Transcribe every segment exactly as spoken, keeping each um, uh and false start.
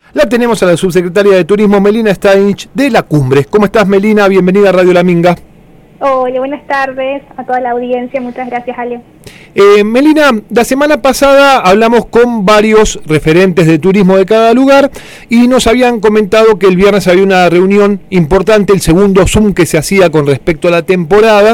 La tenemos a la subsecretaria de Turismo, Melina Steinich, de La Cumbre. ¿Cómo estás, Melina? Bienvenida a Radio La Minga. Hola, buenas tardes a toda la audiencia. Muchas gracias, Ale. Eh, Melina, la semana pasada hablamos con varios referentes de turismo de cada lugar y nos habían comentado que el viernes había una reunión importante, el segundo Zoom que se hacía con respecto a la temporada,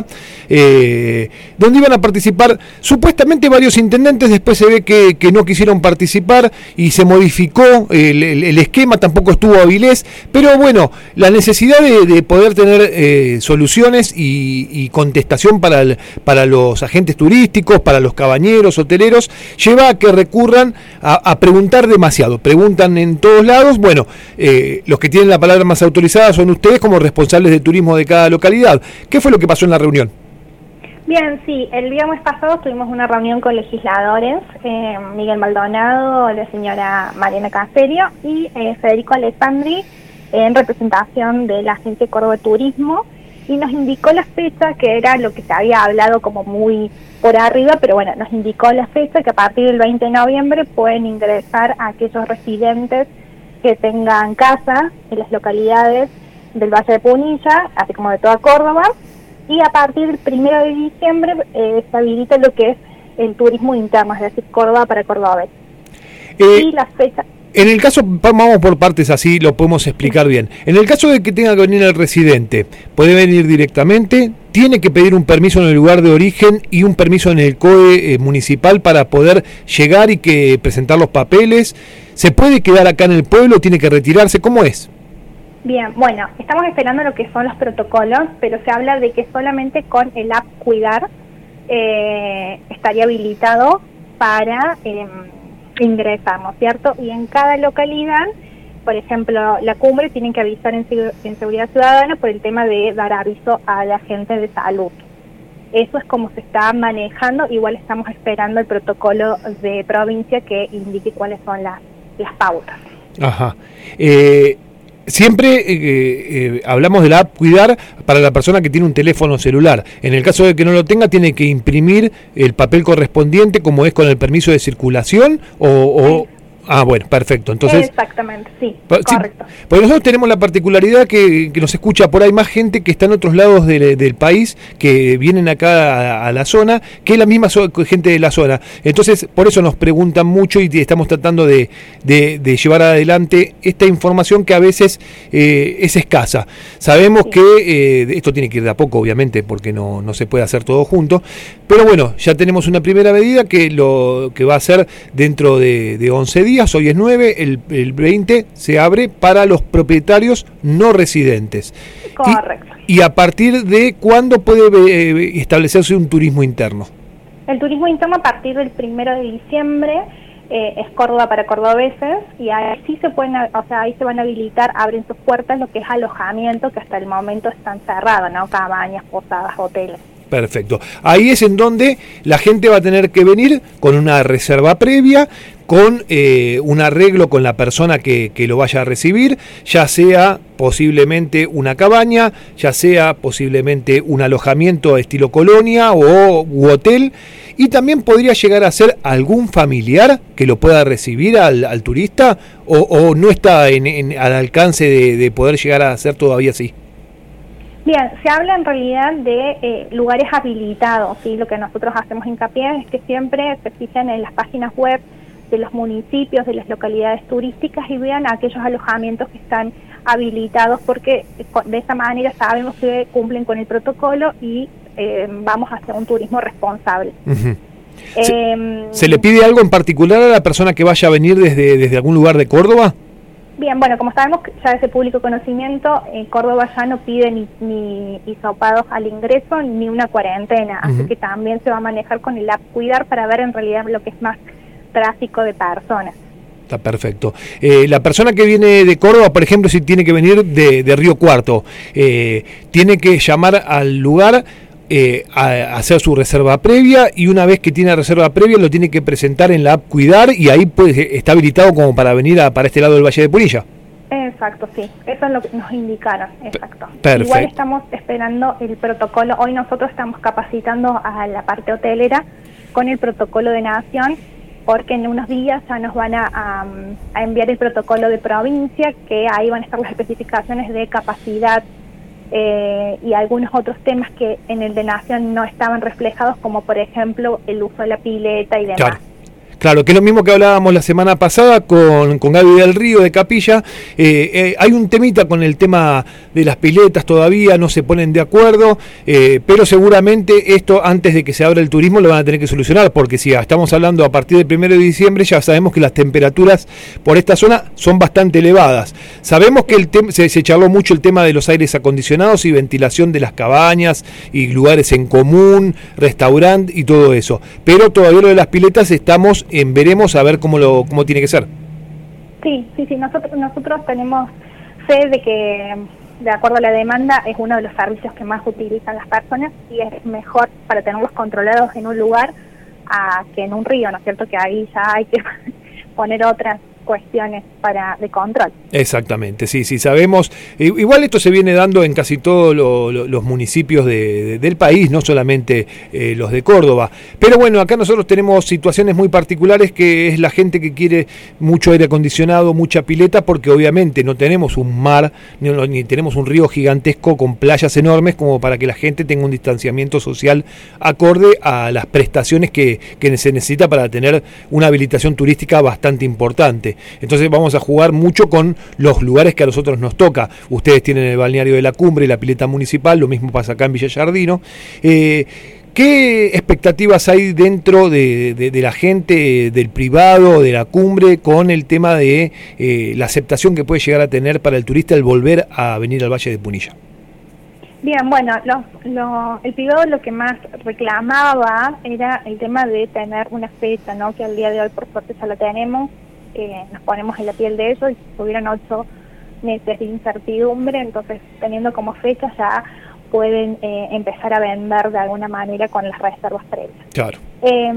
eh, donde iban a participar supuestamente varios intendentes. Después se ve que, que no quisieron participar y se modificó el, el, el esquema, tampoco estuvo Avilés, pero bueno, la necesidad de, de poder tener eh, soluciones y, y contestación para, el, para los agentes turísticos, para los cabañeros, hoteleros, lleva a que recurran a, a preguntar demasiado. Preguntan en todos lados. Bueno, eh, los que tienen la palabra más autorizada son ustedes como responsables de turismo de cada localidad. ¿Qué fue lo que pasó en la reunión? Bien, sí, el viernes pasado tuvimos una reunión con legisladores, eh, Miguel Maldonado, la señora Mariana Caserio y eh, Federico Alessandri, en representación de la Agencia de Córdoba Turismo, y nos indicó la fecha, que era lo que se había hablado como muy por arriba, pero bueno, nos indicó la fecha que a partir del veinte de noviembre pueden ingresar a aquellos residentes que tengan casa en las localidades del Valle de Punilla, así como de toda Córdoba, y a partir del primero de diciembre eh, se habilita lo que es el turismo interno, es decir, Córdoba para cordobés. Eh, y la fecha... En el caso, vamos por partes, así lo podemos explicar bien. En el caso de que tenga que venir el residente, puede venir directamente, tiene que pedir un permiso en el lugar de origen y un permiso en el C O E eh, municipal para poder llegar y que presentar los papeles. ¿Se puede quedar acá en el pueblo? ¿Tiene que retirarse? ¿Cómo es? Bien, bueno, estamos esperando lo que son los protocolos, pero se habla de que solamente con el app Cuidar eh, estaría habilitado para... Eh, ingresar, ¿no es cierto? Y en cada localidad, por ejemplo, La Cumbre tienen que avisar en, en Seguridad Ciudadana por el tema de dar aviso a la gente de salud. Eso es como se está manejando. Igual estamos esperando el protocolo de provincia que indique cuáles son las, las pautas. Ajá. Eh... Siempre eh, eh, hablamos de la app Cuidar para la persona que tiene un teléfono celular. En el caso de que no lo tenga, tiene que imprimir el papel correspondiente, como es con el permiso de circulación, o... o... Ah, bueno, perfecto. Entonces, exactamente, sí, sí, correcto. Porque nosotros tenemos la particularidad que, que nos escucha por ahí más gente que está en otros lados de, del país, que vienen acá a, a la zona, que la misma so, gente de la zona. Entonces, por eso nos preguntan mucho y estamos tratando de, de, de llevar adelante esta información que a veces eh, es escasa. Sabemos sí. que eh, esto tiene que ir de a poco, obviamente, porque no, no se puede hacer todo junto. Pero bueno, ya tenemos una primera medida que lo que va a ser dentro de, de once días. Hoy es nueve, el, el veinte se abre para los propietarios no residentes. Correcto. Y, y a partir de cuándo puede eh, establecerse un turismo interno. El turismo interno a partir del primero de diciembre eh, es Córdoba para cordobeses, y ahí sí se pueden, o sea, ahí se van a habilitar, abren sus puertas lo que es alojamiento, que hasta el momento están cerrados, ¿no? Cabañas, posadas, hoteles. Perfecto. Ahí es en donde la gente va a tener que venir con una reserva previa, con eh, un arreglo con la persona que, que lo vaya a recibir, ya sea posiblemente una cabaña, ya sea posiblemente un alojamiento estilo colonia o u hotel, y también podría llegar a ser algún familiar que lo pueda recibir al, al turista, o, o no está en, en, al alcance de, de poder llegar a ser todavía así. Bien, se habla en realidad de eh, lugares habilitados, ¿sí? Lo que nosotros hacemos hincapié es que siempre se fijen en las páginas web de los municipios, de las localidades turísticas, y vean aquellos alojamientos que están habilitados, porque de esa manera sabemos que cumplen con el protocolo y eh, vamos hacia un turismo responsable. Uh-huh. ¿Se, eh, ¿Se le pide algo en particular a la persona que vaya a venir desde, desde algún lugar de Córdoba? Bien, bueno, como sabemos ya es de público conocimiento, eh, Córdoba ya no pide ni, ni hisopados al ingreso ni una cuarentena, uh-huh. así que también se va a manejar con el app Cuidar para ver en realidad lo que es más tráfico de personas. Está perfecto. Eh, la persona que viene de Córdoba, por ejemplo, si tiene que venir de, de Río Cuarto, eh, tiene que llamar al lugar, eh, a, a hacer su reserva previa, y una vez que tiene la reserva previa lo tiene que presentar en la app Cuidar, y ahí pues está habilitado como para venir a, para este lado del Valle de Punilla. Exacto, sí, eso es lo que nos indicaron, exacto. Perfecto. Igual estamos esperando el protocolo, hoy nosotros estamos capacitando a la parte hotelera con el protocolo de Nación, porque en unos días ya nos van a, a, a enviar el protocolo de provincia, que ahí van a estar las especificaciones de capacidad eh, y algunos otros temas que en el de Nación no estaban reflejados, como por ejemplo el uso de la pileta y demás. Claro. Claro, que es lo mismo que hablábamos la semana pasada con, con Gaby del Río de Capilla. Eh, eh, hay un temita con el tema de las piletas todavía, no se ponen de acuerdo, eh, pero seguramente esto antes de que se abra el turismo lo van a tener que solucionar, porque si estamos hablando a partir del primero de diciembre ya sabemos que las temperaturas por esta zona son bastante elevadas. Sabemos que el tem- se, se charló mucho el tema de los aires acondicionados y ventilación de las cabañas y lugares en común, restaurante y todo eso, pero todavía lo de las piletas estamos en veremos a ver cómo lo cómo tiene que ser. Sí, sí, sí, nosotros nosotros tenemos fe de que, de acuerdo a la demanda, es uno de los servicios que más utilizan las personas y es mejor para tenerlos controlados en un lugar a que en un río, ¿no es cierto? Que ahí ya hay que poner otras cuestiones para de control. Exactamente, sí, sí, sabemos. Eh, igual esto se viene dando en casi todos lo, lo, los municipios de, de, del país, no solamente eh, los de Córdoba. Pero bueno, acá nosotros tenemos situaciones muy particulares, que es la gente que quiere mucho aire acondicionado, mucha pileta, porque obviamente no tenemos un mar, ni, ni tenemos un río gigantesco con playas enormes como para que la gente tenga un distanciamiento social acorde a las prestaciones que, que se necesita para tener una habilitación turística bastante importante. Entonces vamos a jugar mucho con los lugares que a nosotros nos toca. Ustedes tienen el balneario de la Cumbre y la pileta municipal, lo mismo pasa acá en Villa Giardino. Eh, ¿Qué expectativas hay dentro de, de, de la gente del privado, de la Cumbre, con el tema de eh, la aceptación que puede llegar a tener para el turista el volver a venir al Valle de Punilla? Bien, bueno, lo, lo, el privado lo que más reclamaba era el tema de tener una fecha, ¿no? Que al día de hoy por suerte ya la tenemos. Eh, nos ponemos en la piel de eso y si tuvieran ocho meses de incertidumbre, entonces teniendo como fecha ya pueden eh, empezar a vender de alguna manera con las reservas previas. Claro. Eh,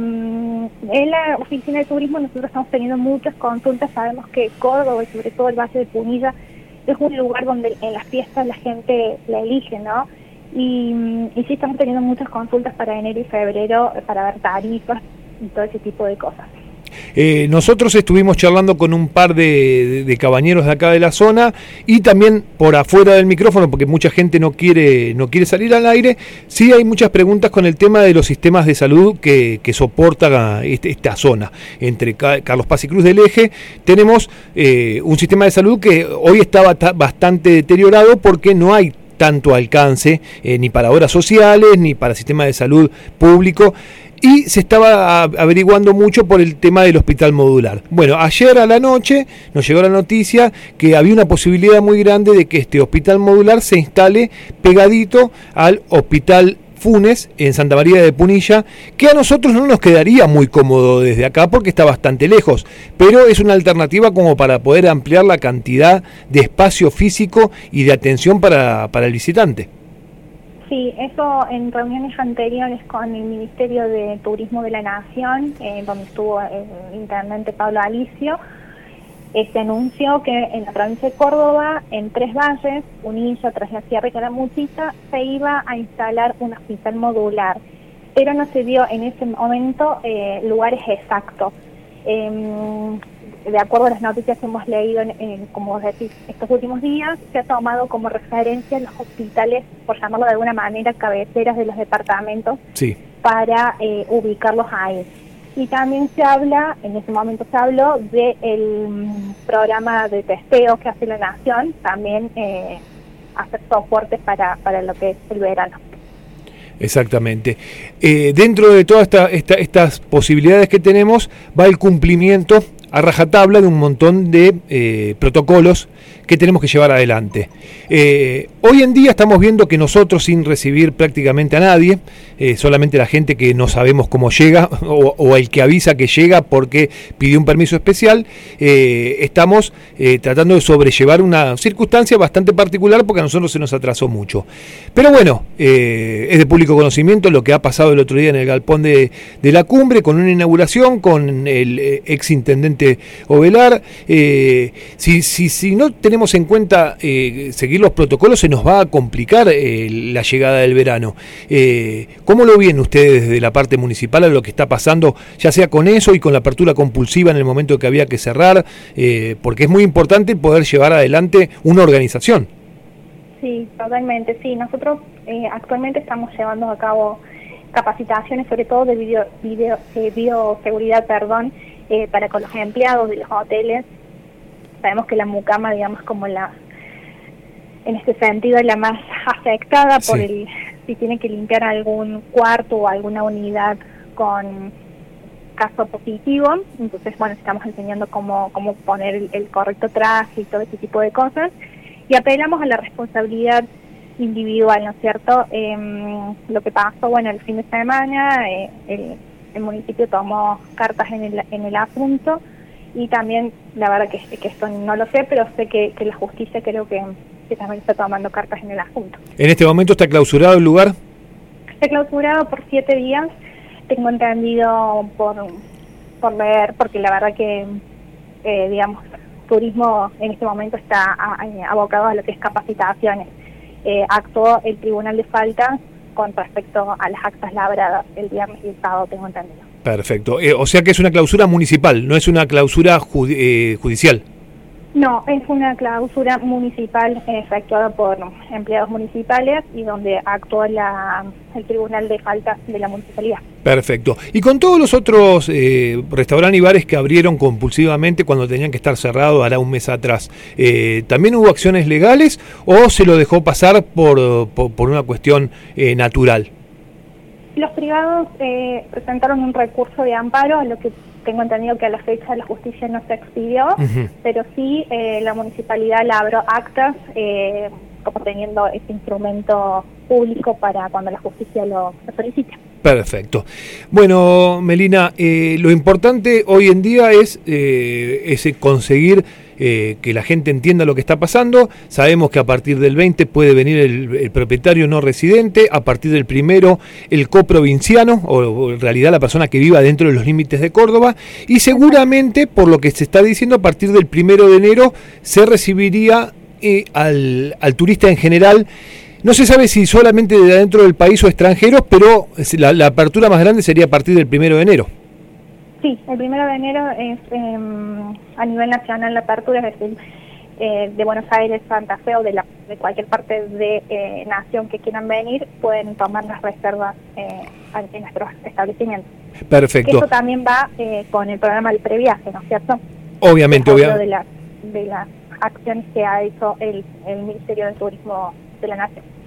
en la oficina de turismo nosotros estamos teniendo muchas consultas, sabemos que Córdoba y sobre todo el Valle de Punilla es un lugar donde en las fiestas la gente la elige, ¿no? Y, y sí estamos teniendo muchas consultas para enero y febrero para ver tarifas y todo ese tipo de cosas. Eh, nosotros estuvimos charlando con un par de, de, de cabañeros de acá de la zona y también por afuera del micrófono, porque mucha gente no quiere no quiere salir al aire. Sí hay muchas preguntas con el tema de los sistemas de salud que, que soporta este, esta zona. Entre Carlos Paz y Cruz del Eje tenemos eh, un sistema de salud que hoy está bastante deteriorado porque no hay tanto alcance eh, ni para obras sociales ni para sistema de salud público. Y se estaba averiguando mucho por el tema del hospital modular. Bueno, ayer a la noche nos llegó la noticia que había una posibilidad muy grande de que este hospital modular se instale pegadito al hospital Funes en Santa María de Punilla, que a nosotros no nos quedaría muy cómodo desde acá porque está bastante lejos, pero es una alternativa como para poder ampliar la cantidad de espacio físico y de atención para, para el visitante. Sí, eso en reuniones anteriores con el Ministerio de Turismo de la Nación, eh, donde estuvo el intendente Pablo Alicio, eh, se anunció que en la provincia de Córdoba, en Tres Valles, Punilla, Tras la Sierra y Calamuchita, se iba a instalar un hospital modular, pero no se dio en ese momento eh, lugares exactos. Eh, de acuerdo a las noticias que hemos leído, en, en, como vos decís, estos últimos días, se ha tomado como referencia los hospitales, por llamarlo de alguna manera, cabeceras de los departamentos, sí, para eh, ubicarlos ahí. Y también se habla, en ese momento se habló, del um, programa de testeo que hace la Nación, también eh, hacer soportes para, para lo que es el verano. Exactamente. Eh, dentro de todas esta, esta, estas posibilidades que tenemos, va el cumplimiento a rajatabla de un montón de eh, protocolos que tenemos que llevar adelante. Eh, hoy en día estamos viendo que nosotros, sin recibir prácticamente a nadie, eh, solamente la gente que no sabemos cómo llega o, o el que avisa que llega porque pidió un permiso especial, eh, estamos eh, tratando de sobrellevar una circunstancia bastante particular porque a nosotros se nos atrasó mucho. Pero bueno, eh, es de público conocimiento lo que ha pasado el otro día en el galpón de, de la Cumbre, con una inauguración con el eh, ex intendente intendente Ovelar. Eh, si, si, si no tenemos en cuenta eh, seguir los protocolos, se nos va a complicar eh, la llegada del verano. Eh, ¿Cómo lo ven ustedes desde la parte municipal a lo que está pasando, ya sea con eso y con la apertura compulsiva en el momento que había que cerrar? Eh, porque es muy importante poder llevar adelante una organización. Sí, totalmente, sí. Nosotros eh, actualmente estamos llevando a cabo capacitaciones, sobre todo de video, video, eh, bioseguridad, perdón, eh, para con los empleados de los hoteles. Sabemos que la mucama, digamos, como la, en este sentido, es la más afectada por sí. el, si tiene que limpiar algún cuarto o alguna unidad con caso positivo. Entonces, bueno, estamos enseñando cómo, cómo poner el, el correcto traje y todo ese tipo de cosas. Y apelamos a la responsabilidad individual, ¿no es cierto? Eh, lo que pasó, bueno, el fin de semana, eh, el, el municipio tomó cartas en el, en el asunto y también, la verdad que, que esto no lo sé, pero sé que, que la justicia creo que, que también está tomando cartas en el asunto. ¿En este momento está clausurado el lugar? Está clausurado por siete días, tengo entendido por, por ver, porque la verdad que, eh, digamos, turismo en este momento está abocado a lo que es capacitaciones. Eh, actuó el Tribunal de Faltas con respecto a las actas labradas el viernes y el sábado, tengo entendido. Perfecto. Eh, o sea que es una clausura municipal, no es una clausura judi eh, judicial. No, es una clausura municipal eh, efectuada por empleados municipales y donde actuó la, el Tribunal de Faltas de la Municipalidad. Perfecto. Y con todos los otros eh, restaurantes y bares que abrieron compulsivamente cuando tenían que estar cerrados hará un mes atrás, eh, ¿también hubo acciones legales o se lo dejó pasar por, por, por una cuestión eh, natural? Los privados eh, presentaron un recurso de amparo, a lo que tengo entendido que a la fecha la justicia no se expidió, uh-huh. pero sí eh, la municipalidad labró actas eh, como teniendo ese instrumento público para cuando la justicia lo, lo solicite. Perfecto. Bueno, Melina, eh, lo importante hoy en día es eh, ese conseguir eh, que la gente entienda lo que está pasando. Sabemos que a partir del veinte puede venir el, el propietario no residente, a partir del primero el coprovinciano, o, o en realidad la persona que viva dentro de los límites de Córdoba, y seguramente, por lo que se está diciendo, a partir del primero de enero se recibiría eh, al, al turista en general. No se sabe si solamente de adentro del país o extranjeros, pero la, la apertura más grande sería a partir del primero de enero. Sí, el primero de enero es eh, a nivel nacional la apertura, es decir, eh, de Buenos Aires, Santa Fe o de, la, de cualquier parte de eh, nación que quieran venir, pueden tomar las reservas eh, en nuestros establecimientos. Perfecto. Eso también va eh, con el programa del previaje, ¿no es cierto? Obviamente, obviamente. De, la, de las acciones que ha hecho el, el Ministerio de Turismo de la Nación.